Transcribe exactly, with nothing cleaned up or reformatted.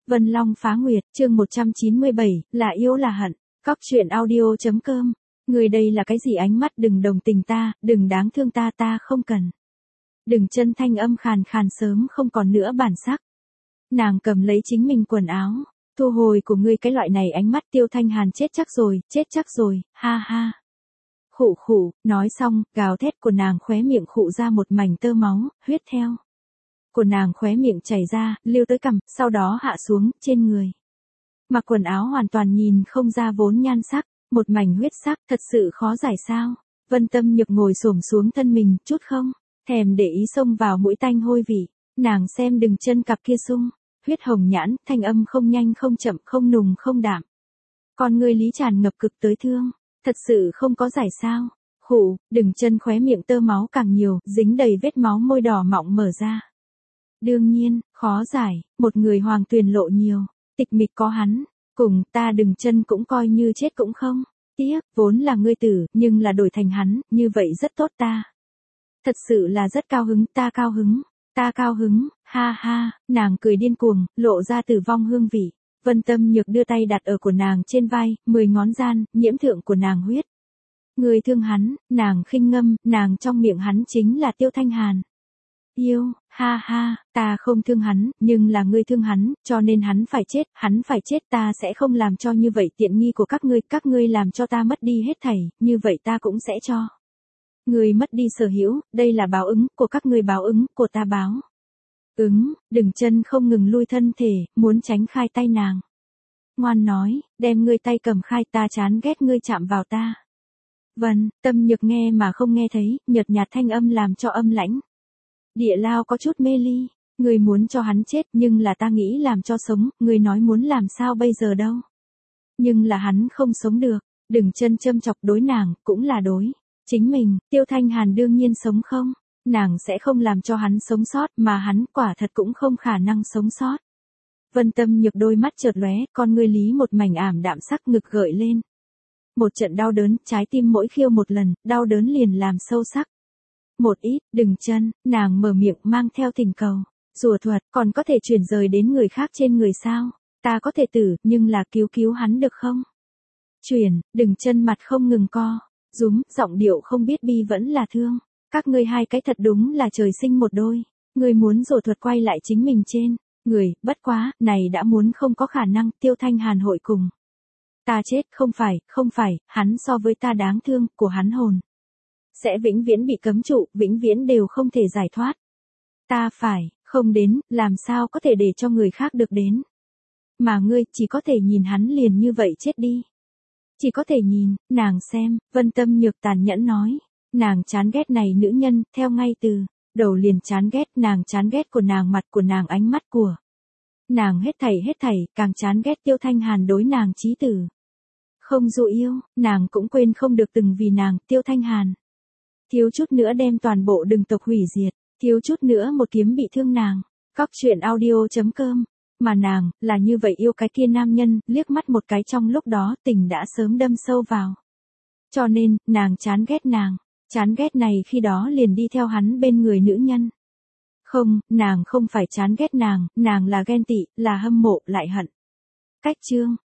Vân Long Phá Nguyệt, chương một trăm chín mươi bảy, là yêu là hận. Cóc truyện audio chấm com. Người đây là cái gì ánh mắt, đừng đồng tình ta, đừng đáng thương ta, ta không cần. Đừng chân thanh âm khàn khàn sớm không còn nữa bản sắc. Nàng cầm lấy chính mình quần áo, thu hồi của ngươi cái loại này ánh mắt. Tiêu Thanh Hàn chết chắc rồi, chết chắc rồi, ha ha. Khụ khụ, nói xong, gào thét của nàng khóe miệng khụ ra một mảnh tơ máu, huyết theo. Của nàng khóe miệng chảy ra, lưu tới cằm, sau đó hạ xuống, trên người. Mặc quần áo hoàn toàn nhìn không ra vốn nhan sắc, một mảnh huyết sắc, thật sự khó giải sao. Vân Tâm Nhược ngồi xổm xuống thân mình, chút không, thèm để ý xông vào mũi tanh hôi vị. Nàng xem đừng chân cặp kia sung, huyết hồng nhãn, thanh âm không nhanh không chậm, không nùng không đạm. Con người lý tràn ngập cực tới thương, thật sự không có giải sao. Khụ, đừng chân khóe miệng tơ máu càng nhiều, dính đầy vết máu, môi đỏ mọng mở ra. Đương nhiên, khó giải, một người hoàng tuyền lộ nhiều, tịch mịch có hắn, cùng ta đừng chân cũng coi như chết cũng không. Tiếc, vốn là ngươi tử, nhưng là đổi thành hắn, như vậy rất tốt ta. Thật sự là rất cao hứng, ta cao hứng, ta cao hứng, ha ha, nàng cười điên cuồng, lộ ra tử vong hương vị. Vân Tâm Nhược đưa tay đặt ở của nàng trên vai, mười ngón gian, nhiễm thượng của nàng huyết. Người thương hắn, nàng khinh ngâm, nàng trong miệng hắn chính là Tiêu Thanh Hàn. Yêu, ha ha, ta không thương hắn, nhưng là ngươi thương hắn, cho nên hắn phải chết, hắn phải chết, ta sẽ không làm cho như vậy tiện nghi của các ngươi, các ngươi làm cho ta mất đi hết thảy, như vậy ta cũng sẽ cho. Ngươi mất đi sở hữu, đây là báo ứng, của các ngươi báo ứng, của ta báo. Ứng, đừng chân không ngừng lui thân thể, muốn tránh khai tay nàng. Ngoan nói, đem ngươi tay cầm khai, ta chán ghét ngươi chạm vào ta. Vân, Tâm Nhược nghe mà không nghe thấy, nhợt nhạt thanh âm làm cho âm lãnh. Địa Lao có chút mê ly, người muốn cho hắn chết nhưng là ta nghĩ làm cho sống, người nói muốn làm sao bây giờ đâu. Nhưng là hắn không sống được, đừng chân châm chọc đối nàng, cũng là đối. Chính mình, Tiêu Thanh Hàn đương nhiên sống không, nàng sẽ không làm cho hắn sống sót mà hắn quả thật cũng không khả năng sống sót. Vân Tâm Nhược đôi mắt chợt lóe, con ngươi lý một mảnh ảm đạm sắc, ngực gợi lên. Một trận đau đớn, trái tim mỗi khiêu một lần, đau đớn liền làm sâu sắc. Một ít, đừng chân, nàng mở miệng mang theo tình cầu. Rùa thuật, còn có thể chuyển rời đến người khác trên người sao? Ta có thể tử, nhưng là cứu cứu hắn được không? Chuyển, đừng chân mặt không ngừng co. Rúm, giọng điệu không biết bi vẫn là thương. Các ngươi hai cái thật đúng là trời sinh một đôi. Ngươi muốn rùa thuật quay lại chính mình trên. Người, bất quá, này đã muốn không có khả năng, Tiêu Thanh Hàn hội cùng. Ta chết, không phải, không phải, hắn so với ta đáng thương, của hắn hồn. Sẽ vĩnh viễn bị cấm trụ, vĩnh viễn đều không thể giải thoát. Ta phải, không đến, làm sao có thể để cho người khác được đến. Mà ngươi, chỉ có thể nhìn hắn liền như vậy chết đi. Chỉ có thể nhìn, nàng xem, Vân Tâm Nhược tàn nhẫn nói. Nàng chán ghét này nữ nhân, theo ngay từ đầu liền chán ghét, nàng chán ghét của nàng, mặt của nàng, ánh mắt của nàng, hết thảy hết thảy, càng chán ghét Tiêu Thanh Hàn đối nàng chí tử. Không dụ yêu, nàng cũng quên không được từng vì nàng, Tiêu Thanh Hàn. Thiếu chút nữa đem toàn bộ đừng tộc hủy diệt, thiếu chút nữa một kiếm bị thương nàng. Cóc truyện audio chấm com. Mà nàng, là như vậy yêu cái kia nam nhân, liếc mắt một cái trong lúc đó tình đã sớm đâm sâu vào. Cho nên, nàng chán ghét nàng, chán ghét này khi đó liền đi theo hắn bên người nữ nhân. Không, nàng không phải chán ghét nàng, nàng là ghen tị, là hâm mộ, lại hận. Cách chương.